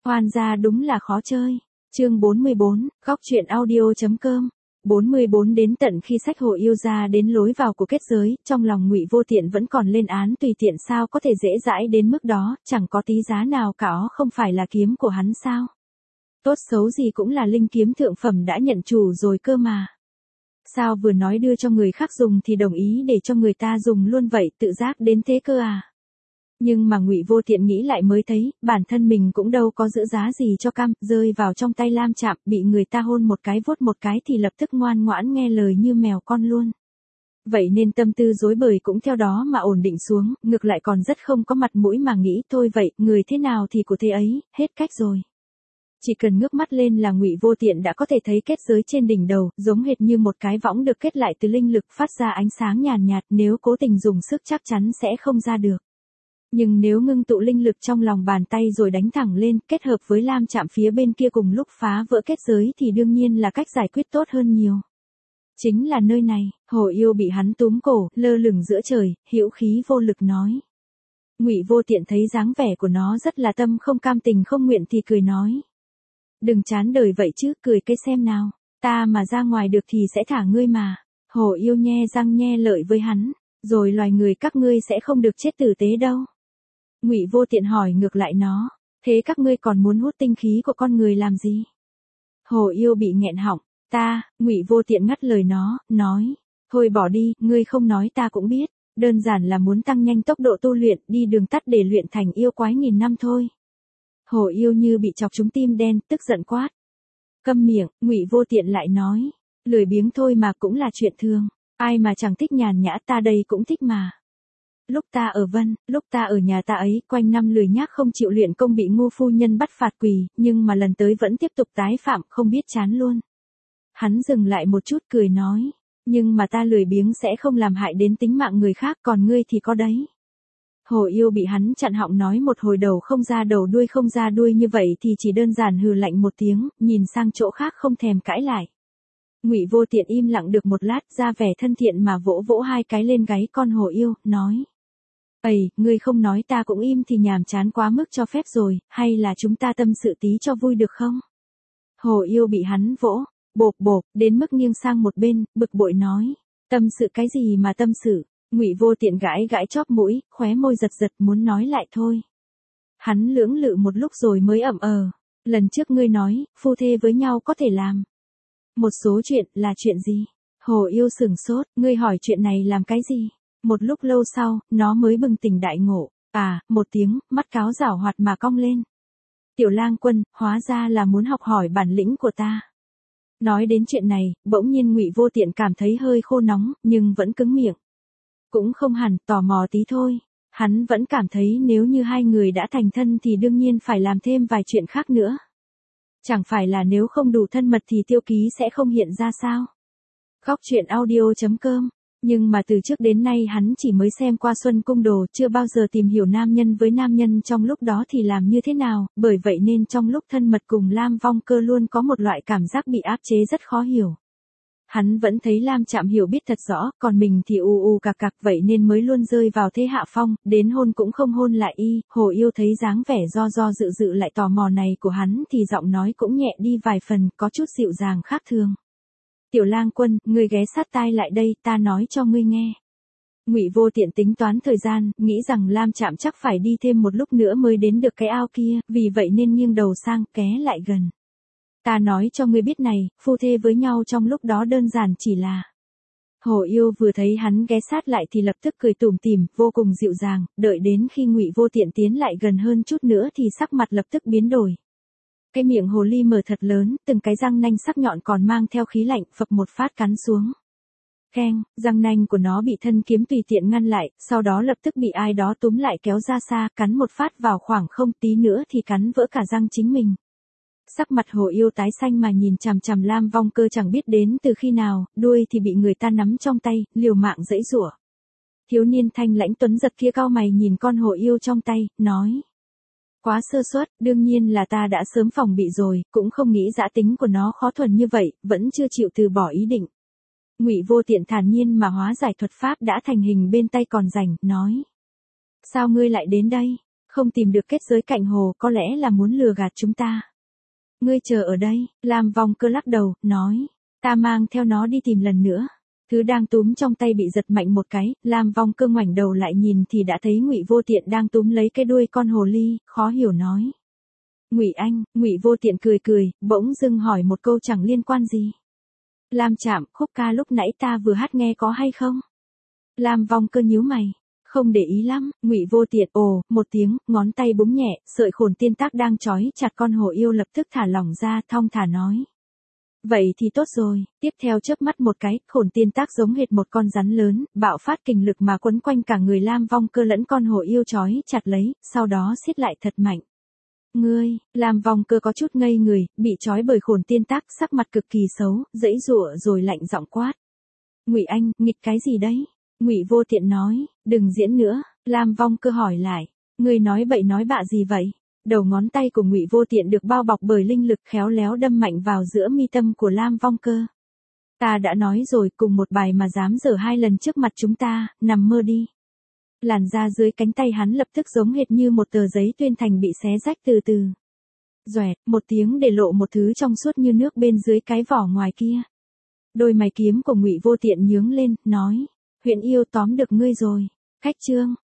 Khoan ra đúng là khó chơi. Chương 44, góc truyện audio.com. 44 Đến tận khi sách Hồ Yêu ra đến lối vào của kết giới, trong lòng Ngụy Vô Tiện vẫn còn lên án tùy tiện sao có thể dễ dãi đến mức đó, chẳng có tí giá nào cả, không phải là kiếm của hắn sao? Tốt xấu gì cũng là linh kiếm thượng phẩm đã nhận chủ rồi cơ mà. Sao vừa nói đưa cho người khác dùng thì đồng ý để cho người ta dùng luôn vậy, tự giác đến thế cơ à? Nhưng mà Ngụy Vô Tiện nghĩ lại mới thấy, bản thân mình cũng đâu có giữ giá gì cho cam, rơi vào trong tay Lam Trạm, bị người ta hôn một cái vuốt một cái thì lập tức ngoan ngoãn nghe lời như mèo con luôn. Vậy nên tâm tư rối bời cũng theo đó mà ổn định xuống, ngược lại còn rất không có mặt mũi mà nghĩ thôi vậy, người thế nào thì của thế ấy, hết cách rồi. Chỉ cần ngước mắt lên là Ngụy Vô Tiện đã có thể thấy kết giới trên đỉnh đầu, giống hệt như một cái võng được kết lại từ linh lực phát ra ánh sáng nhàn nhạt, nếu cố tình dùng sức chắc chắn sẽ không ra được. Nhưng nếu ngưng tụ linh lực trong lòng bàn tay rồi đánh thẳng lên, kết hợp với Lam Trạm phía bên kia cùng lúc phá vỡ kết giới thì đương nhiên là cách giải quyết tốt hơn nhiều. Chính là nơi này, Hồ Yêu bị hắn túm cổ, lơ lửng giữa trời, hữu khí vô lực nói. Ngụy Vô Tiện thấy dáng vẻ của nó rất là tâm không cam tình không nguyện thì cười nói. Đừng chán đời vậy chứ, cười cái xem nào, ta mà ra ngoài được thì sẽ thả ngươi mà. Hồ Yêu nhe răng nhe lợi với hắn, rồi loài người các ngươi sẽ không được chết tử tế đâu. Ngụy Vô Tiện hỏi ngược lại nó, thế các ngươi còn muốn hút tinh khí của con người làm gì? Hồ Yêu bị nghẹn họng, Ngụy Vô Tiện ngắt lời nó, nói, thôi bỏ đi, ngươi không nói ta cũng biết, đơn giản là muốn tăng nhanh tốc độ tu luyện, đi đường tắt để luyện thành yêu quái 1000 năm thôi. Hồ Yêu như bị chọc trúng tim đen, tức giận quát. Câm miệng, Ngụy Vô Tiện lại nói, lười biếng thôi mà cũng là chuyện thường, ai mà chẳng thích nhàn nhã, ta đây cũng thích mà. Lúc ta ở Vân, lúc ta ở nhà ta ấy, quanh năm lười nhác không chịu luyện công bị Ngô phu nhân bắt phạt quỳ, nhưng mà lần tới vẫn tiếp tục tái phạm, không biết chán luôn. Hắn dừng lại một chút cười nói, nhưng mà ta lười biếng sẽ không làm hại đến tính mạng người khác, còn ngươi thì có đấy. Hồ Yêu bị hắn chặn họng nói một hồi đầu không ra đầu đuôi không ra đuôi như vậy thì chỉ đơn giản hừ lạnh một tiếng, nhìn sang chỗ khác không thèm cãi lại. Ngụy Vô Tiện im lặng được một lát, ra vẻ thân thiện mà vỗ vỗ hai cái lên gáy con Hồ Yêu, nói. Ây, ngươi không nói ta cũng im thì nhàm chán quá mức cho phép rồi, hay là chúng ta tâm sự tí cho vui được không? Hồ Yêu bị hắn vỗ, bộp, đến mức nghiêng sang một bên, bực bội nói. Tâm sự cái gì mà tâm sự? Ngụy Vô Tiện gãi chóp mũi, khóe môi giật muốn nói lại thôi. Hắn lưỡng lự một lúc rồi mới lần trước ngươi nói, phu thê với nhau có thể làm một số chuyện, là chuyện gì? Hồ Yêu sửng sốt, ngươi hỏi chuyện này làm cái gì? Một lúc lâu sau, nó mới bừng tỉnh đại ngộ, một tiếng, mắt cáo giảo hoạt mà cong lên. Tiểu Lang Quân, hóa ra là muốn học hỏi bản lĩnh của ta. Nói đến chuyện này, bỗng nhiên Ngụy Vô Tiện cảm thấy hơi khô nóng, nhưng vẫn cứng miệng. Cũng không hẳn, tò mò tí thôi. Hắn vẫn cảm thấy nếu như hai người đã thành thân thì đương nhiên phải làm thêm vài chuyện khác nữa. Chẳng phải là nếu không đủ thân mật thì tiêu ký sẽ không hiện ra sao? Góc truyện audio.com. Nhưng mà từ trước đến nay hắn chỉ mới xem qua Xuân Cung Đồ, chưa bao giờ tìm hiểu nam nhân với nam nhân trong lúc đó thì làm như thế nào, bởi vậy nên trong lúc thân mật cùng Lam Vong Cơ luôn có một loại cảm giác bị áp chế rất khó hiểu. Hắn vẫn thấy Lam Trạm hiểu biết thật rõ, còn mình thì cặc vậy nên mới luôn rơi vào thế hạ phong, đến hôn cũng không hôn lại y. Hồ Yêu thấy dáng vẻ do dự lại tò mò này của hắn thì giọng nói cũng nhẹ đi vài phần, có chút dịu dàng khác thường. Tiểu Lang Quân, ngươi ghé sát tai lại đây, ta nói cho ngươi nghe. Ngụy Vô Tiện tính toán thời gian, nghĩ rằng Lam Trạm chắc phải đi thêm một lúc nữa mới đến được cái ao kia, vì vậy nên nghiêng đầu sang, ké lại gần. Ta nói cho ngươi biết này, phu thê với nhau trong lúc đó đơn giản chỉ là. Hồ Yêu vừa thấy hắn ghé sát lại thì lập tức cười tủm tỉm, vô cùng dịu dàng, đợi đến khi Ngụy Vô Tiện tiến lại gần hơn chút nữa thì sắc mặt lập tức biến đổi. Cái miệng hồ ly mở thật lớn, từng cái răng nanh sắc nhọn còn mang theo khí lạnh, phập một phát cắn xuống. Keng, răng nanh của nó bị thân kiếm tùy tiện ngăn lại, sau đó lập tức bị ai đó túm lại kéo ra xa, cắn một phát vào khoảng không, tí nữa thì cắn vỡ cả răng chính mình. Sắc mặt Hồ Yêu tái xanh mà nhìn chằm chằm Lam Vong Cơ chẳng biết đến từ khi nào, đuôi thì bị người ta nắm trong tay, liều mạng giãy giụa. Thiếu niên thanh lãnh tuấn giật kia cau mày nhìn con Hồ Yêu trong tay, nói. Quá sơ suất, đương nhiên là ta đã sớm phòng bị rồi, cũng không nghĩ dã tính của nó khó thuần như vậy, vẫn chưa chịu từ bỏ ý định. Ngụy Vô Tiện thản nhiên mà hóa giải thuật pháp đã thành hình bên tay còn rảnh, nói. Sao ngươi lại đến đây? không tìm được kết giới cạnh hồ, có lẽ là muốn lừa gạt chúng ta. Ngươi chờ ở đây, Lam Vong Cơ lắc đầu, nói, ta mang theo nó đi tìm lần nữa. Thứ đang túm trong tay bị giật mạnh một cái, Lam Vong Cơ ngoảnh đầu lại nhìn thì đã thấy Ngụy Vô Tiện đang túm lấy cái đuôi con hồ ly, khó hiểu nói. Ngụy anh, Ngụy Vô Tiện cười cười, bỗng dưng hỏi một câu chẳng liên quan gì. Lam Trạm, khúc ca lúc nãy ta vừa hát nghe có hay không? Lam Vong Cơ nhíu mày, không để ý lắm. Ngụy Vô Tiện ồ một tiếng, ngón tay búng nhẹ, sợi khổn tiên tác đang trói chặt con hồ yêu lập tức thả lỏng ra, thong thả nói. Vậy thì tốt rồi. Tiếp theo chớp mắt một cái, khổn tiên tác giống hệt một con rắn lớn, bạo phát kình lực mà quấn quanh cả người Lam Vong Cơ lẫn con hồ yêu trói chặt lấy, sau đó siết lại thật mạnh. Ngươi, Lam Vong Cơ có chút ngây người, bị trói bởi khổn tiên tác, sắc mặt cực kỳ xấu, giãy giụa rồi lạnh giọng quát. Ngụy anh, nghịch cái gì đấy? Ngụy Vô Tiện nói, đừng diễn nữa. Lam Vong Cơ hỏi lại, ngươi nói bậy nói bạ gì vậy? Đầu ngón tay của Ngụy Vô Tiện được bao bọc bởi linh lực khéo léo đâm mạnh vào giữa mi tâm của Lam Vong Cơ. Ta đã nói rồi, cùng một bài mà dám dở 2 lần trước mặt chúng ta, nằm mơ đi. Làn da dưới cánh tay hắn lập tức giống hệt như một tờ giấy tuyên thành bị xé rách từ từ. Doẹt, một tiếng để lộ một thứ trong suốt như nước bên dưới cái vỏ ngoài kia. Đôi mày kiếm của Ngụy Vô Tiện nhướng lên, nói, huyện yêu tóm được ngươi rồi. Khách trương,